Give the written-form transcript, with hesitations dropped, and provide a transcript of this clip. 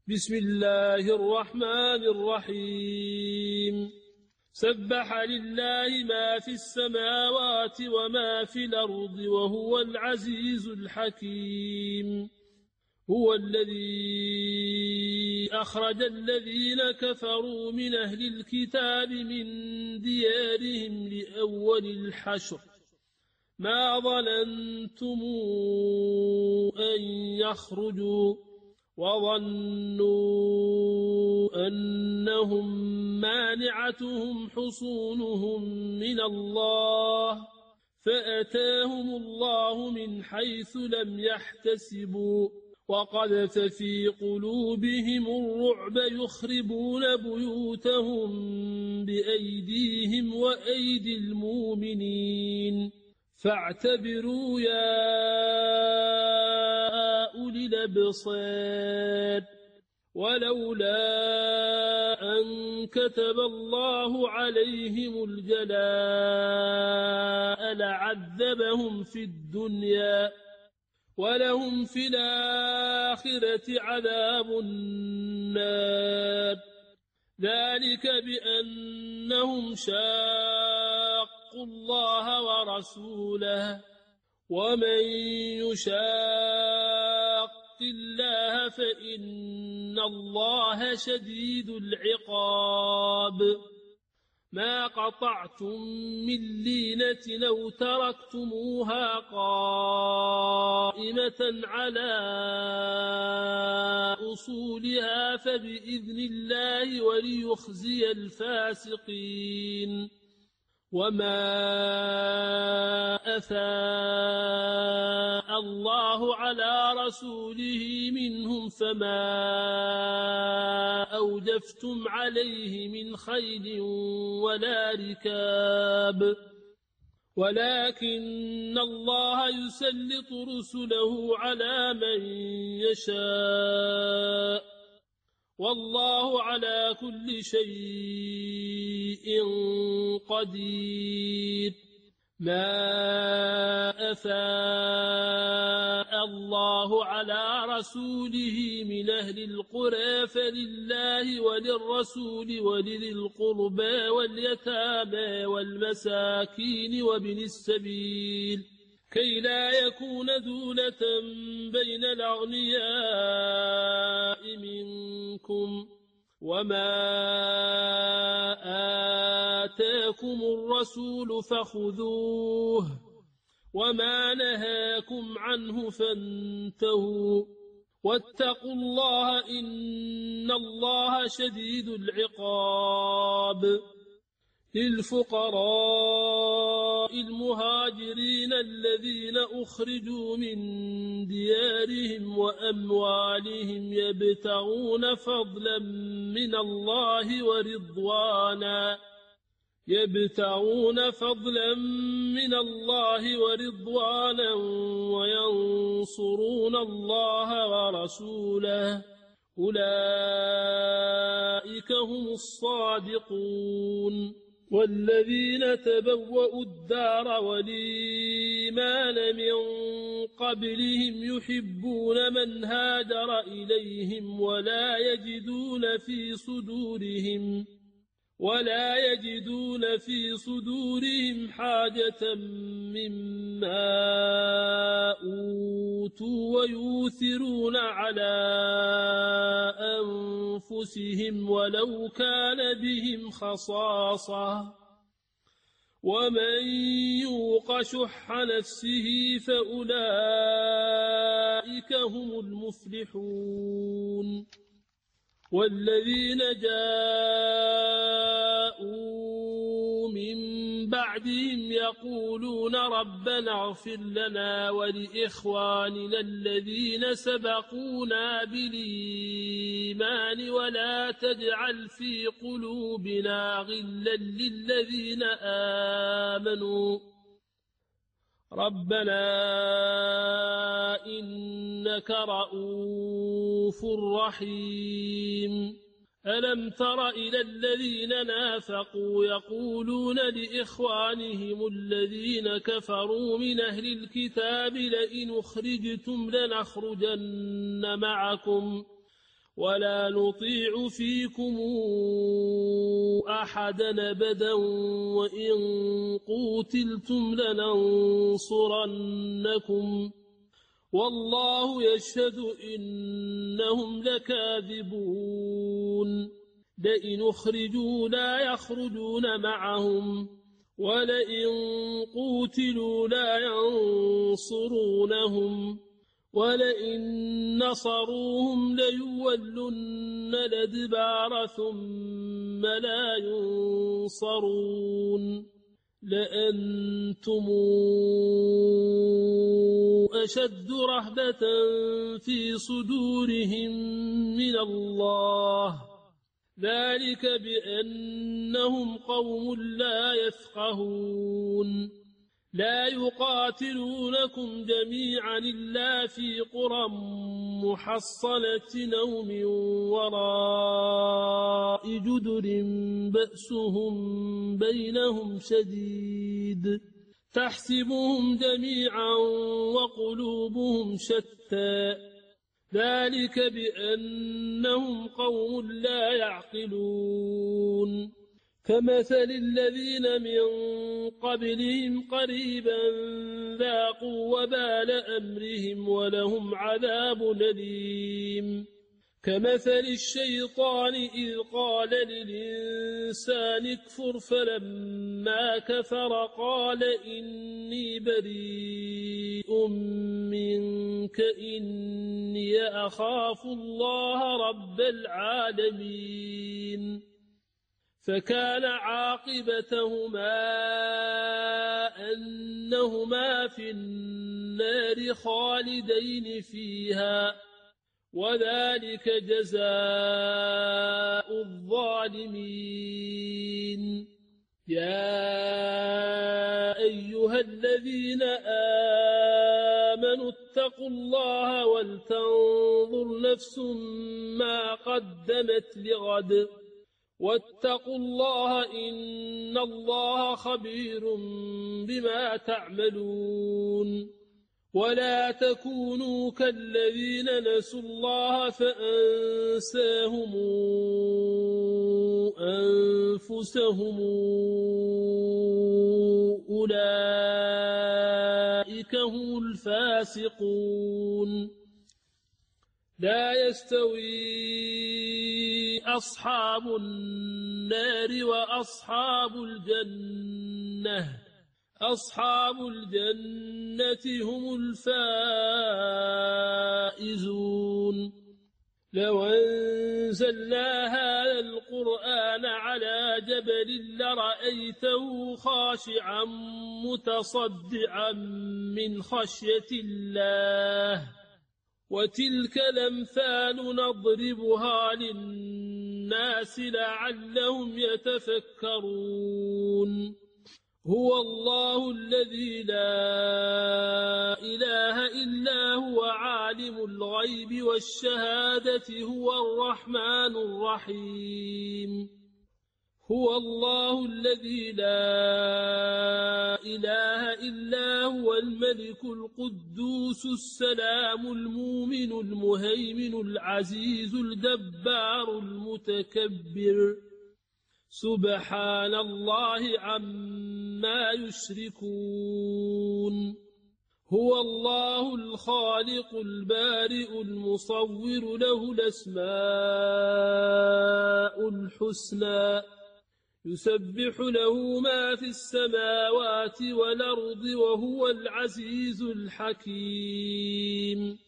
بسم الله الرحمن الرحيم سبح لله ما في السماوات وما في الأرض وهو العزيز الحكيم هو الذي أخرج الذين كفروا من أهل الكتاب من ديارهم لأول الحشر ما ظننتم أن يخرجوا وظنوا أنهم مانعتهم حصونهم من الله فأتاهم الله من حيث لم يحتسبوا وقذف في قلوبهم الرعب يخربون بيوتهم بأيديهم وأيدي المؤمنين فاعتبروا يا أولي الأبصار ولولا أن كتب الله عليهم الجلاء لعذبهم في الدنيا ولهم في الآخرة عذاب النار ذلك بأنهم شاقوا الله ورسوله ومن يشاق الله فإن الله شديد العقاب ما قطعتم من لينة أو تركتموها قائمة على أصولها فبإذن الله وليخزي الفاسقين وما أفاء الله على رسوله منهم فما أوجفتم عليه من خيل ولا ركاب ولكن الله يسلط رسله على من يشاء والله على كل شيء قدير ما أفاء الله على رسوله من أهل القرى فلله وللرسول ولذي القربى واليتامى والمساكين وابن السبيل كي لا يكون دولة بين الأغنياء منكم وما آتاكم الرسول فخذوه وما نهاكم عنه فانتهوا واتقوا الله إن الله شديد العقاب للفقراء المهاجرين الذين أخرجوا من ديارهم وأموالهم يبتغون فضلا من الله ورضوانا وينصرون الله ورسوله أولئك هم الصادقون والذين تبوأوا الدار والإيمان من قبلهم يحبون من هاجر إليهم ولا يجدون في صدورهم حاجة مما أوتوا ويؤثرون على أنفسهم ولو كان بهم خصاصة ومن يوق شح نفسه فأولئك هم المفلحون والذين جاءوا من بعدهم يقولون ربنا اغفر لنا ولإخواننا الذين سبقونا بالإيمان ولا تجعل في قلوبنا غلا للذين آمنوا ربنا إنك رؤوف رحيم ألم تر إلى الذين نافقوا يقولون لإخوانهم الذين كفروا من أهل الكتاب لئن أخرجتم لنخرجن معكم ولا نطيع فيكم أحدا أبدا وإن قوتلتم لننصرنكم والله يشهد إنهم لكاذبون لئن أخرجوا لا يخرجون معهم ولئن قوتلوا لا ينصرونهم ولئن نصروهم ليولن الأدبار ثم لا ينصرون لأنتم أشد رهبة في صدورهم من الله ذلك بأنهم قوم لا يفقهون لا يقاتلونكم جميعا إلا في قرى محصنة أو من وراء جدر بأسهم بينهم شديد تحسبهم جميعا وقلوبهم شتى ذلك بأنهم قوم لا يعقلون كمثل الذين من قبلهم قريبا ذاقوا وبال أمرهم ولهم عذاب أليم كمثل الشيطان إذ قال للإنسان اكفر فلما كفر قال إني بريء منك إني أخاف الله رب العالمين فكان عاقبتهما أنهما في النار خالدين فيها وذلك جزاء الظالمين يا أيها الذين آمنوا اتقوا الله ولتنظر نفس ما قدمت لغد واتقوا الله إن الله خبير بما تعملون ولا تكونوا كالذين نسوا الله فأنساهم أنفسهم أولئك هم الفاسقون لا يستوي أصحاب النار وأصحاب الجنة أصحاب الجنة هم الفائزون لو أنزلنا هذا القرآن على جبل لرأيته خاشعا متصدعا من خشية الله وتلك الأمثال نضربها للناس لعلهم يتفكرون هو الله الذي لا إله إلا هو عالم الغيب والشهادة هو الرحمن الرحيم هو الله الذي لا إله إلا هو الملك القدوس السلام المؤمن المهيمن العزيز الجبار المتكبر سبحان الله عما يشركون هو الله الخالق البارئ المصور له الأسماء الحسنى يسبح له ما في السماوات والأرض وهو العزيز الحكيم